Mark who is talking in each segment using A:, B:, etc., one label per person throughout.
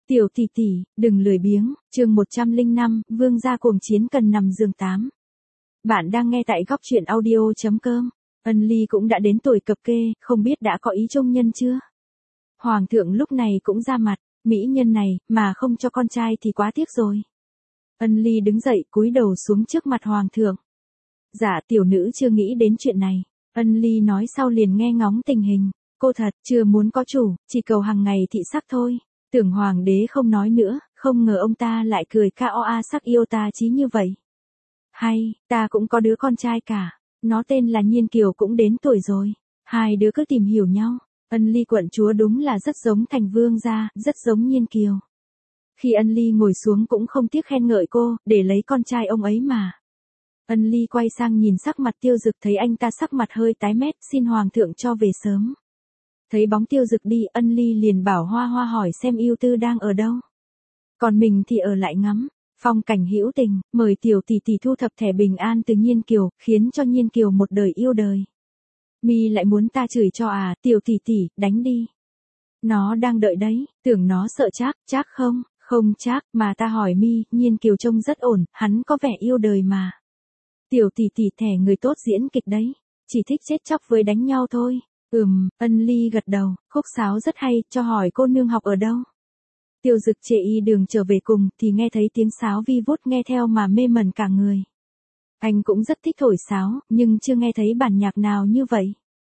A: Tiểu tỷ tỷ, đừng lười biếng, chương 105, vương gia cuồng chiến cần nằm giường 8. Bạn đang nghe tại góc truyện audio.com. Ân Ly cũng đã đến tuổi cập kê, không biết đã có ý trung nhân chưa? Hoàng thượng lúc này cũng ra mặt, mỹ nhân này, mà không cho con trai thì quá tiếc rồi. Ân Ly đứng dậy cúi đầu xuống trước mặt hoàng thượng. Dạ tiểu nữ chưa nghĩ đến chuyện này. Ân Ly nói sau liền nghe ngóng tình hình. Cô thật chưa muốn có chủ, chỉ cầu hàng ngày thị sắc thôi. Tưởng hoàng đế không nói nữa, không ngờ ông ta lại cười ca oa sắc yêu ta chí như vậy. Hay, ta cũng có đứa con trai cả, nó tên là Nhiên Kiều cũng đến tuổi rồi. Hai đứa cứ tìm hiểu nhau. Ân Ly quận chúa đúng là rất giống thành vương gia, rất giống Nhiên Kiều. Khi Ân Ly ngồi xuống cũng không tiếc khen ngợi cô, để lấy con trai ông ấy mà. Ân Ly quay sang nhìn sắc mặt Tiêu Dực thấy anh ta sắc mặt hơi tái mét, xin hoàng thượng cho về sớm. Thấy bóng Tiêu Dực đi, Ân Ly liền bảo Hoa Hoa hỏi xem yêu tư đang ở đâu. Còn mình thì ở lại ngắm phong cảnh hữu tình, mời tiểu tỷ tỷ thu thập thẻ bình an từ Nhiên Kiều, khiến cho Nhiên Kiều một đời yêu đời. Mi lại muốn ta chửi cho à, tiểu tỷ tỷ, đánh đi. Nó đang đợi đấy, tưởng nó sợ chắc không, không chắc, mà ta hỏi Mi, Nhiên Kiều trông rất ổn, hắn có vẻ yêu đời mà. Tiểu tỷ tỷ thẻ người tốt diễn kịch đấy, chỉ thích chết chóc với đánh nhau thôi. Ân Ly gật đầu, khúc sáo rất hay, cho hỏi cô nương học ở đâu. Tiêu Dực chệ y đường trở về cùng, thì nghe thấy tiếng sáo vi vút nghe theo mà mê mẩn cả người. Anh cũng rất thích thổi sáo, nhưng chưa nghe thấy bản nhạc nào như vậy.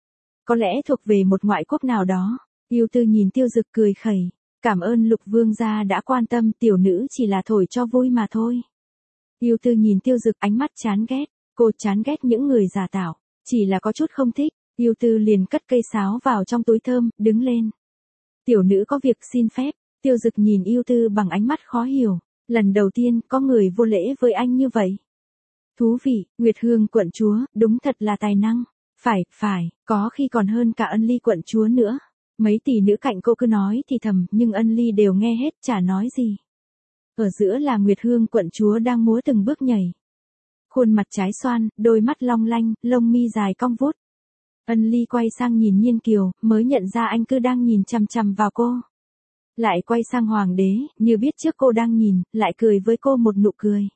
A: Có lẽ thuộc về một ngoại quốc nào đó. Yêu tư nhìn Tiêu Dực cười khẩy, cảm ơn Lục vương gia đã quan tâm, tiểu nữ chỉ là thổi cho vui mà thôi. Yêu tư nhìn Tiêu Dực ánh mắt chán ghét, cô chán ghét những người giả tạo, chỉ là có chút không thích. Yêu tư liền cất cây sáo vào trong túi thơm, đứng lên. Tiểu nữ có việc xin phép. Tiêu Dực nhìn yêu tư bằng ánh mắt khó hiểu. Lần đầu tiên có người vô lễ với anh như vậy. Thú vị, Nguyệt Hương quận chúa, đúng thật là tài năng. Phải, có khi còn hơn cả Ân Ly quận chúa nữa. Mấy tỷ nữ cạnh cô cứ nói thì thầm, nhưng Ân Ly đều nghe hết, chả nói gì. Ở giữa là Nguyệt Hương quận chúa đang múa từng bước nhảy. Khuôn mặt trái xoan, đôi mắt long lanh, lông mi dài cong vút. Ân Ly quay sang nhìn Nhiên Kiều, mới nhận ra anh cứ đang nhìn chằm chằm vào cô. Lại quay sang hoàng đế, như biết trước cô đang nhìn, lại cười với cô một nụ cười.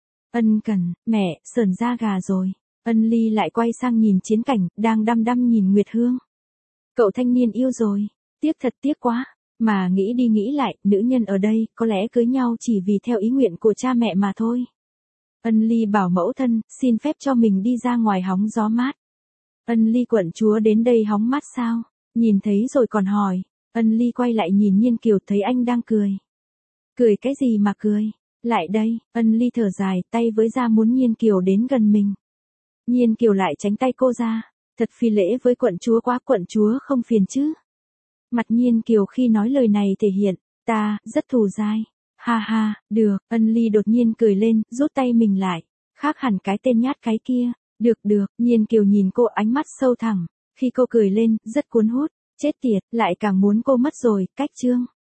A: Ân Cần, mẹ, sởn da gà rồi. Ân Ly lại quay sang nhìn Chiến Cảnh, đang đăm đăm nhìn Nguyệt Hương. Cậu thanh niên yêu rồi, tiếc quá, mà nghĩ đi nghĩ lại, nữ nhân ở đây, có lẽ cưới nhau chỉ vì theo ý nguyện của cha mẹ mà thôi. Ân Ly bảo mẫu thân, xin phép cho mình đi ra ngoài hóng gió mát. Ân Ly quận chúa đến đây hóng mát sao? Nhìn thấy rồi còn hỏi. Ân Ly quay lại nhìn Nhiên Kiều thấy anh đang cười. Cười cái gì mà cười? Lại đây, Ân Ly thở dài, tay với ra muốn Nhiên Kiều đến gần mình. Nhiên Kiều lại tránh tay cô ra. Thật phi lễ với quận chúa quá, quận chúa không phiền chứ? Mặt Nhiên Kiều khi nói lời này thể hiện, ta, rất thù dai. Ha, được, Ân Ly đột nhiên cười lên, rút tay mình lại. Khác hẳn cái tên nhát cái kia. Được, Nhiên Kiều nhìn cô ánh mắt sâu thẳm. Khi cô cười lên, rất cuốn hút. Chết tiệt, lại càng muốn cô mất rồi, cách chương.